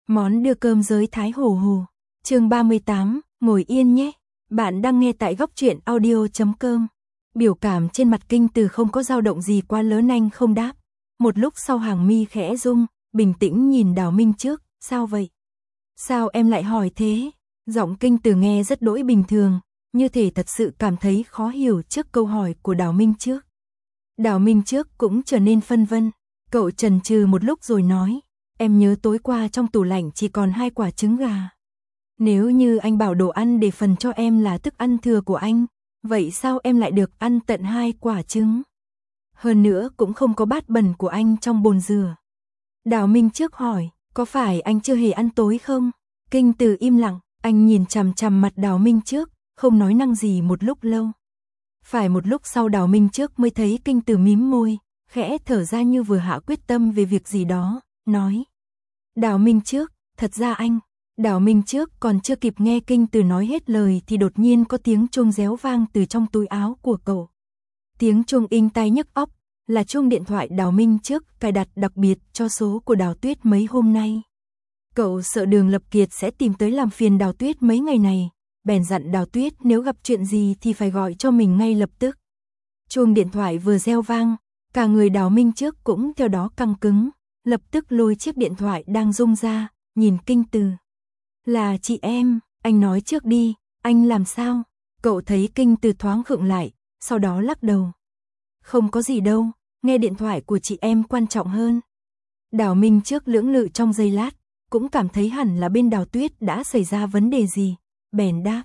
Món đưa cơm giới Thái Hồ Hồ. Chương 38, ngồi yên nhé. Bạn đang nghe tại góc truyện audio.com. Biểu cảm trên mặt Kinh Từ không có dao động gì quá lớn, anh không đáp. Một lúc sau hàng mi khẽ rung, bình tĩnh nhìn Đào Minh Trước, sao vậy? Sao em lại hỏi thế? Giọng Kinh Từ nghe rất đỗi bình thường, như thể thật sự cảm thấy khó hiểu trước câu hỏi của Đào Minh Trước. Đào Minh Trước cũng trở nên phân vân, cậu chần chừ một lúc rồi nói, em nhớ tối qua trong tủ lạnh chỉ còn 2 quả trứng gà. Nếu như anh bảo đồ ăn để phần cho em là thức ăn thừa của anh, vậy sao em lại được ăn tận 2 quả trứng? Hơn nữa cũng không có bát bẩn của anh trong bồn rửa. Đào Minh Trước hỏi, có phải anh chưa hề ăn tối không? Kinh Từ im lặng, anh nhìn chằm chằm mặt Đào Minh Trước, không nói năng gì một lúc lâu. Phải một lúc sau Đào Minh Trước mới thấy Kinh Từ mím môi, khẽ thở ra như vừa hạ quyết tâm về việc gì đó, nói. Đào Minh Trước, thật ra anh. Đào Minh Trước còn chưa kịp nghe Kinh Từ nói hết lời thì đột nhiên có tiếng chuông réo vang từ trong túi áo của cậu. Tiếng chuông inh tai nhức óc, là chuông điện thoại Đào Minh Trước cài đặt đặc biệt cho số của Đào Tuyết mấy hôm nay. Cậu sợ Đường Lập Kiệt sẽ tìm tới làm phiền Đào Tuyết mấy ngày này, bèn dặn Đào Tuyết nếu gặp chuyện gì thì phải gọi cho mình ngay lập tức. Chuông điện thoại vừa reo vang, cả người Đào Minh Trước cũng theo đó căng cứng, lập tức lôi chiếc điện thoại đang rung ra, nhìn Kinh Từ. Là chị em, anh nói trước đi, anh làm sao? Cậu thấy Kinh Từ thoáng khựng lại, sau đó lắc đầu. Không có gì đâu, nghe điện thoại của chị em quan trọng hơn. Đào Minh Trước lưỡng lự trong giây lát, cũng cảm thấy hẳn là bên Đào Tuyết đã xảy ra vấn đề gì, bèn đáp.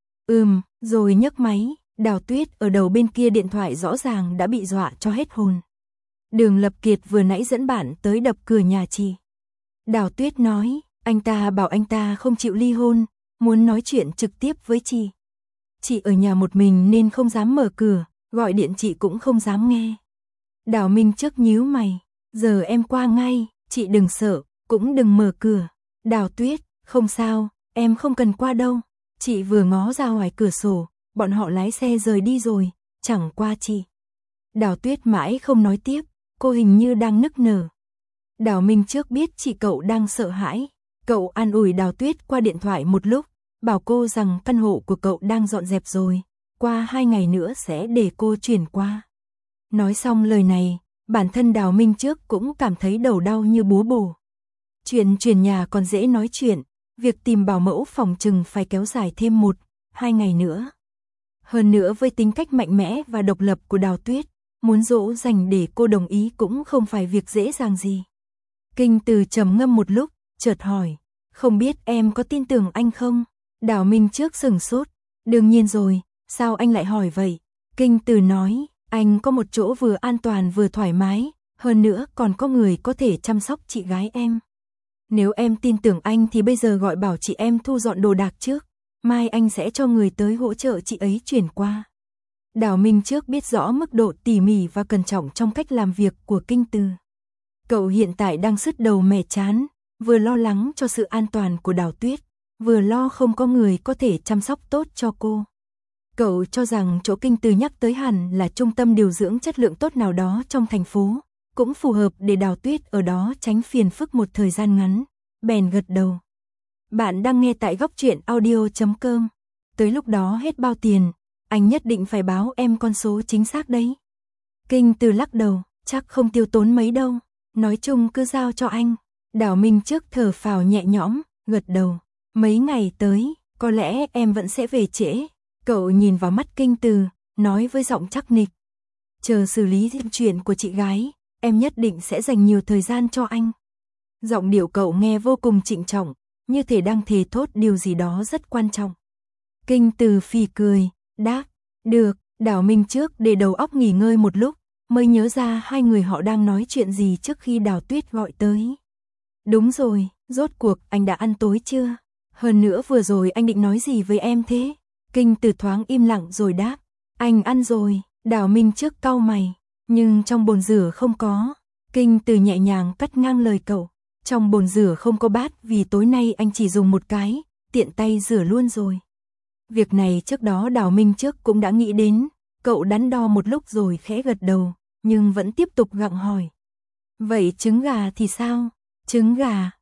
Rồi nhấc máy, Đào Tuyết ở đầu bên kia điện thoại rõ ràng đã bị dọa cho hết hồn. Đường Lập Kiệt vừa nãy dẫn bạn tới đập cửa nhà chị. Đào Tuyết nói, anh ta bảo anh ta không chịu ly hôn, muốn nói chuyện trực tiếp với chị. Chị ở nhà một mình nên không dám mở cửa, gọi điện chị cũng không dám nghe. Đào Minh Trước nhíu mày, giờ em qua ngay, chị đừng sợ, cũng đừng mở cửa. Đào Tuyết, không sao, em không cần qua đâu. Chị vừa ngó ra ngoài cửa sổ, bọn họ lái xe rời đi rồi, chẳng qua chị. Đào Tuyết mãi không nói tiếp, cô hình như đang nức nở. Đào Minh Trước biết chị cậu đang sợ hãi, cậu an ủi Đào Tuyết qua điện thoại một lúc, bảo cô rằng căn hộ của cậu đang dọn dẹp rồi, qua 2 ngày nữa sẽ để cô chuyển qua. Nói xong lời này, bản thân Đào Minh Trước cũng cảm thấy đầu đau như búa bổ. Chuyện chuyển nhà còn dễ nói chuyện, việc tìm bảo mẫu phòng chừng phải kéo dài thêm 1-2 ngày nữa. Hơn nữa với tính cách mạnh mẽ và độc lập của Đào Tuyết, muốn dỗ dành để cô đồng ý cũng không phải việc dễ dàng gì. Kinh Từ trầm ngâm một lúc, chợt hỏi, không biết em có tin tưởng anh không? Đào Minh Trước sửng sốt, đương nhiên rồi, sao anh lại hỏi vậy? Kinh Từ nói, anh có một chỗ vừa an toàn vừa thoải mái, hơn nữa còn có người có thể chăm sóc chị gái em. Nếu em tin tưởng anh thì bây giờ gọi bảo chị em thu dọn đồ đạc trước, mai anh sẽ cho người tới hỗ trợ chị ấy chuyển qua. Đào Minh Trước biết rõ mức độ tỉ mỉ và cẩn trọng trong cách làm việc của Kinh Từ. Cậu hiện tại đang sứt đầu mẻ chán, vừa lo lắng cho sự an toàn của Đào Tuyết, vừa lo không có người có thể chăm sóc tốt cho cô. Cậu cho rằng chỗ Kinh Từ nhắc tới hẳn là trung tâm điều dưỡng chất lượng tốt nào đó trong thành phố, cũng phù hợp để Đào Tuyết ở đó tránh phiền phức một thời gian ngắn, bèn gật đầu. Bạn đang nghe tại góc truyện audio.com. Tới lúc đó hết bao tiền, anh nhất định phải báo em con số chính xác đấy. Kinh Từ lắc đầu, chắc không tiêu tốn mấy đâu, nói chung cứ giao cho anh. Đào Minh Trước thở phào nhẹ nhõm, gật đầu. Mấy ngày tới, có lẽ em vẫn sẽ về trễ. Cậu nhìn vào mắt Kinh Từ, nói với giọng chắc nịch. Chờ xử lý chuyện của chị gái, em nhất định sẽ dành nhiều thời gian cho anh. Giọng điệu cậu nghe vô cùng trịnh trọng, như thể đang thề thốt điều gì đó rất quan trọng. Kinh Từ phì cười, đáp, được. Đào Minh Trước để đầu óc nghỉ ngơi một lúc, mới nhớ ra hai người họ đang nói chuyện gì trước khi Đào Tuyết gọi tới. Đúng rồi, rốt cuộc anh đã ăn tối chưa? Hơn nữa vừa rồi anh định nói gì với em thế? Kinh Từ thoáng im lặng rồi đáp, anh ăn rồi. Đào Minh Trước cau mày, nhưng trong bồn rửa không có. Kinh Từ nhẹ nhàng cắt ngang lời cậu, trong bồn rửa không có bát vì tối nay anh chỉ dùng một cái, tiện tay rửa luôn rồi. Việc này trước đó Đào Minh Trước cũng đã nghĩ đến, cậu đắn đo một lúc rồi khẽ gật đầu, nhưng vẫn tiếp tục gặng hỏi. Vậy trứng gà thì sao? Trứng gà,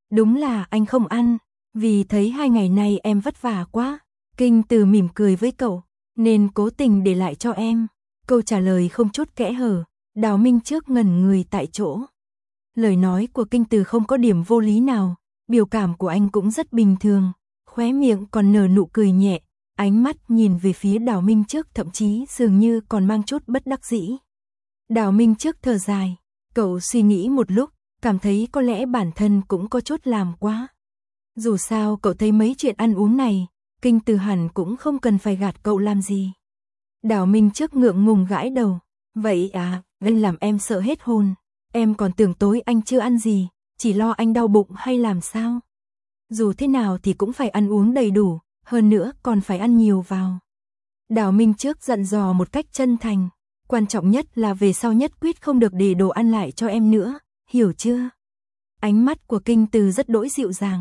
Đúng là anh không ăn, vì thấy 2 ngày nay em vất vả quá. Kinh Từ mỉm cười với cậu, nên cố tình để lại cho em. Câu trả lời không chút kẽ hở, Đào Minh Trước ngẩn người tại chỗ. Lời nói của Kinh Từ không có điểm vô lý nào, biểu cảm của anh cũng rất bình thường, khóe miệng còn nở nụ cười nhẹ, ánh mắt nhìn về phía Đào Minh Trước thậm chí dường như còn mang chút bất đắc dĩ. Đào Minh Trước thở dài, cậu suy nghĩ một lúc, cảm thấy có lẽ bản thân cũng có chút làm quá. Dù sao cậu thấy mấy chuyện ăn uống này, Kinh Từ hẳn cũng không cần phải gạt cậu làm gì. Đào Minh Trước ngượng ngùng gãi đầu, vậy à, anh làm em sợ hết hồn. Em còn tưởng tối anh chưa ăn gì, chỉ lo anh đau bụng hay làm sao. Dù thế nào thì cũng phải ăn uống đầy đủ, hơn nữa còn phải ăn nhiều vào. Đào Minh Trước dặn dò một cách chân thành, quan trọng nhất là về sau nhất quyết không được để đồ ăn lại cho em nữa, hiểu chưa? Ánh mắt của Kinh Từ rất đỗi dịu dàng.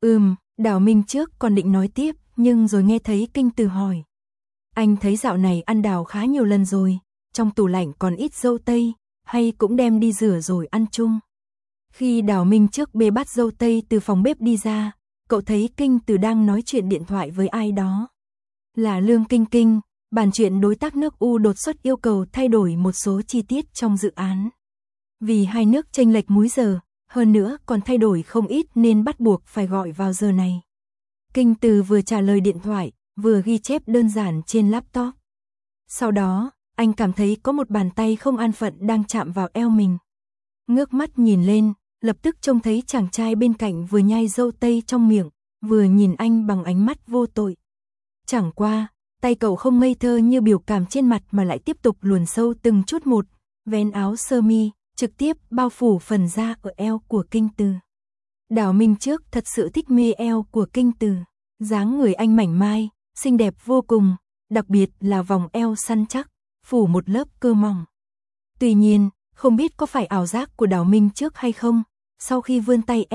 Đào Minh Trước còn định nói tiếp, nhưng rồi nghe thấy Kinh Từ hỏi. Anh thấy dạo này ăn đào khá nhiều lần rồi, trong tủ lạnh còn ít dâu tây, hay cũng đem đi rửa rồi ăn chung. Khi Đào Minh Trước bê bát dâu tây từ phòng bếp đi ra, cậu thấy Kinh Từ đang nói chuyện điện thoại với ai đó. Là Lương Kinh Kinh, bàn chuyện đối tác nước U đột xuất yêu cầu thay đổi một số chi tiết trong dự án. Vì hai nước chênh lệch múi giờ, hơn nữa còn thay đổi không ít nên bắt buộc phải gọi vào giờ này. Kinh Từ vừa trả lời điện thoại, vừa ghi chép đơn giản trên laptop. Sau đó, anh cảm thấy có một bàn tay không an phận đang chạm vào eo mình. Ngước mắt nhìn lên, lập tức trông thấy chàng trai bên cạnh vừa nhai dâu tây trong miệng, vừa nhìn anh bằng ánh mắt vô tội. Chẳng qua, tay cậu không ngây thơ như biểu cảm trên mặt mà lại tiếp tục luồn sâu từng chút một, vén áo sơ mi, trực tiếp bao phủ phần da ở eo của Kinh Từ. Đào Minh Trước thật sự thích mê eo của Kinh Từ, dáng người anh mảnh mai, xinh đẹp vô cùng, đặc biệt là vòng eo săn chắc, phủ một lớp cơ mỏng. Tuy nhiên, không biết có phải ảo giác của Đào Minh Trước hay không, sau khi vươn tay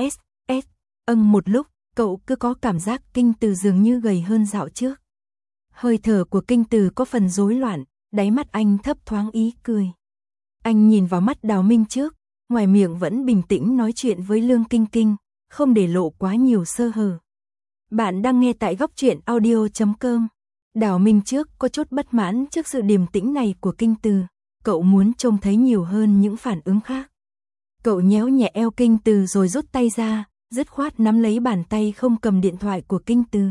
một lúc, cậu cứ có cảm giác Kinh Từ dường như gầy hơn dạo trước. Hơi thở của Kinh Từ có phần rối loạn, đáy mắt anh thấp thoáng ý cười. Anh nhìn vào mắt Đào Minh Trước, ngoài miệng vẫn bình tĩnh nói chuyện với Lương Kinh Kinh, không để lộ quá nhiều sơ hở. Bạn đang nghe tại Góc Truyện Audio.com. Đào Minh Trước có chút bất mãn trước sự điềm tĩnh này của Kinh Từ, cậu muốn trông thấy nhiều hơn những phản ứng khác. Cậu nhéo nhẹ eo Kinh Từ rồi rút tay ra, dứt khoát nắm lấy bàn tay không cầm điện thoại của Kinh Từ.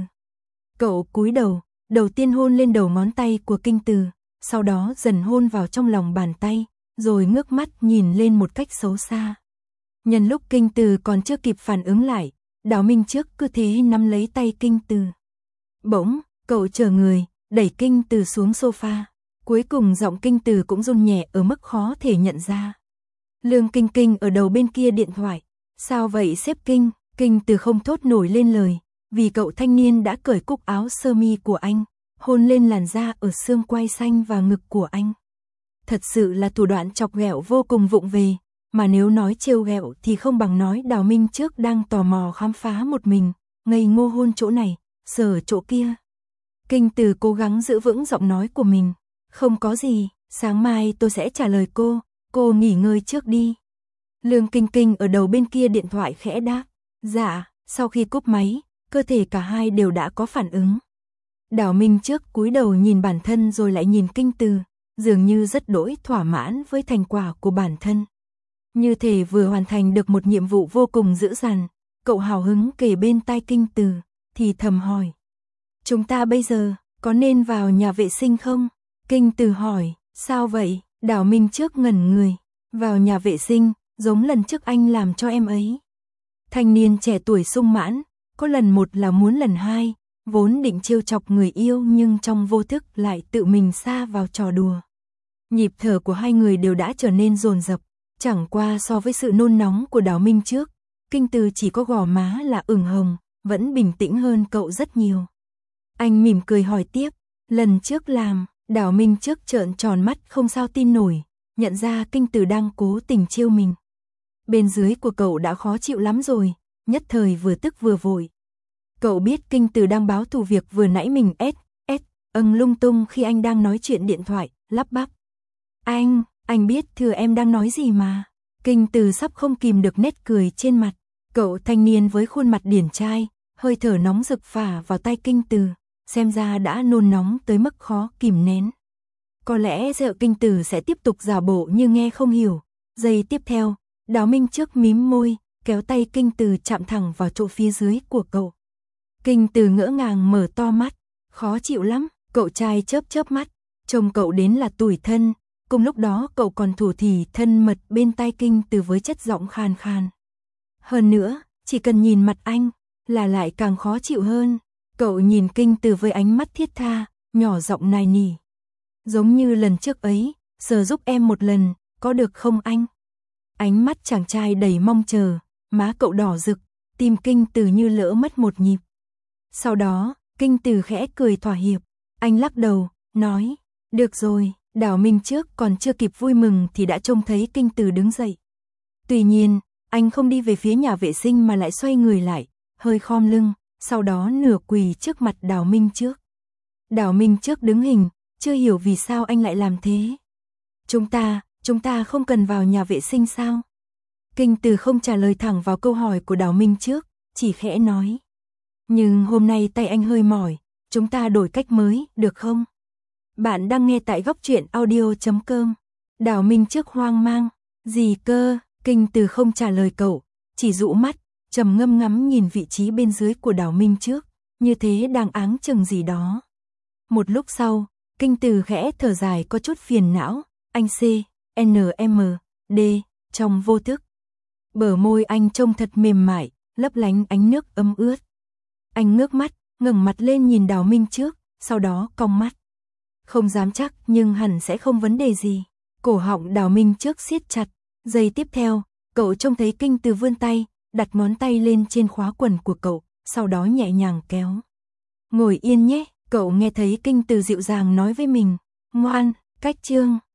Cậu cúi đầu, đầu tiên hôn lên đầu ngón tay của Kinh Từ, sau đó dần hôn vào trong lòng bàn tay, rồi ngước mắt nhìn lên một cách xấu xa. Nhân lúc Kinh Từ còn chưa kịp phản ứng lại, Đào Minh Trước cứ thế nắm lấy tay Kinh Từ. Bỗng, cậu chờ người, đẩy Kinh Từ xuống sofa. Cuối cùng giọng Kinh Từ cũng run nhẹ ở mức khó thể nhận ra. Lương Kinh Kinh ở đầu bên kia điện thoại. Sao vậy sếp Kinh? Kinh Từ không thốt nổi lên lời, vì cậu thanh niên đã cởi cúc áo sơ mi của anh, hôn lên làn da ở xương quai xanh và ngực của anh. Thật sự là thủ đoạn chọc ghẹo vô cùng vụng về, mà nếu nói trêu ghẹo thì không bằng nói Đào Minh Trước đang tò mò khám phá một mình, ngây ngô hôn chỗ này, sờ chỗ kia. Kinh Từ cố gắng giữ vững giọng nói của mình. Không có gì, sáng mai tôi sẽ trả lời cô nghỉ ngơi trước đi. Lương Kinh Kinh ở đầu bên kia điện thoại khẽ đáp. Dạ, sau khi cúp máy, cơ thể cả hai đều đã có phản ứng. Đào Minh Trước cúi đầu nhìn bản thân rồi lại nhìn Kinh Từ, dường như rất đỗi thỏa mãn với thành quả của bản thân. Như thể vừa hoàn thành được một nhiệm vụ vô cùng dữ dằn, cậu hào hứng kề bên tai Kinh Từ, thì thầm hỏi. Chúng ta bây giờ, có nên vào nhà vệ sinh không? Kinh Từ hỏi, sao vậy? Đào Minh Trước ngẩn người, vào nhà vệ sinh, giống lần trước anh làm cho em ấy. Thanh niên trẻ tuổi sung mãn, có lần một là muốn lần hai, vốn định trêu chọc người yêu nhưng trong vô thức lại tự mình sa vào trò đùa. Nhịp thở của hai người đều đã trở nên dồn dập, chẳng qua so với sự nôn nóng của Đào Minh Trước, Kinh Từ chỉ có gò má là ửng hồng, vẫn bình tĩnh hơn cậu rất nhiều. Anh mỉm cười hỏi tiếp, lần trước làm. Đào Minh Trước trợn tròn mắt không sao tin nổi, nhận ra Kinh Từ đang cố tình trêu mình. Bên dưới của cậu đã khó chịu lắm rồi, nhất thời vừa tức vừa vội. Cậu biết Kinh Từ đang báo thù việc vừa nãy mình lung tung khi anh đang nói chuyện điện thoại, lắp bắp. Anh biết thừa em đang nói gì mà. Kinh Từ sắp không kìm được nét cười trên mặt. Cậu thanh niên với khuôn mặt điển trai, hơi thở nóng rực phả vào tai Kinh Từ, xem ra đã nôn nóng tới mức khó kìm nén. Có lẽ sợ Kinh Từ sẽ tiếp tục giả bộ như nghe không hiểu. Giây tiếp theo, Đào Minh trước mím môi, kéo tay Kinh Từ chạm thẳng vào chỗ phía dưới của cậu. Kinh Từ ngỡ ngàng mở to mắt, khó chịu lắm, cậu trai chớp chớp mắt, trông cậu đến là tủi thân. Cùng lúc đó cậu còn thủ thỉ thân mật bên tai Kinh Từ với chất giọng khàn khàn. Hơn nữa, chỉ cần nhìn mặt anh là lại càng khó chịu hơn. Cậu nhìn Kinh Từ với ánh mắt thiết tha, nhỏ giọng nài nỉ. Giống như lần trước ấy, giờ giúp em một lần, có được không anh? Ánh mắt chàng trai đầy mong chờ, má cậu đỏ rực, tim Kinh Từ như lỡ mất một nhịp. Sau đó, Kinh Từ khẽ cười thỏa hiệp, anh lắc đầu, nói, được rồi. Đào Minh trước còn chưa kịp vui mừng thì đã trông thấy Kinh Từ đứng dậy. Tuy nhiên, anh không đi về phía nhà vệ sinh mà lại xoay người lại, hơi khom lưng, sau đó nửa quỳ trước mặt Đào Minh trước. Đào Minh trước đứng hình, chưa hiểu vì sao anh lại làm thế. Chúng ta không cần vào nhà vệ sinh sao? Kinh Từ không trả lời thẳng vào câu hỏi của Đào Minh trước, chỉ khẽ nói. Nhưng hôm nay tay anh hơi mỏi, chúng ta đổi cách mới, được không? Bạn đang nghe tại góc truyện audio.com. Đào Minh trước hoang mang. Gì cơ? Kinh Từ không trả lời cậu, chỉ dụ mắt, trầm ngâm ngắm nhìn vị trí bên dưới của Đào Minh trước, như thế đang áng chừng gì đó. Một lúc sau, Kinh Từ khẽ thở dài có chút phiền não, anh CNMD, trong vô thức. Bờ môi anh trông thật mềm mại, lấp lánh ánh nước ấm ướt. Anh ngước mắt, ngẩng mặt lên nhìn Đào Minh trước, sau đó cong mắt. Không dám chắc nhưng hẳn sẽ không vấn đề gì. Cổ họng Đào Minh trước siết chặt. Giây tiếp theo, cậu trông thấy Kinh Từ vươn tay, đặt ngón tay lên trên khóa quần của cậu, sau đó nhẹ nhàng kéo. Ngồi yên nhé, cậu nghe thấy Kinh Từ dịu dàng nói với mình. Ngoan, cách chương.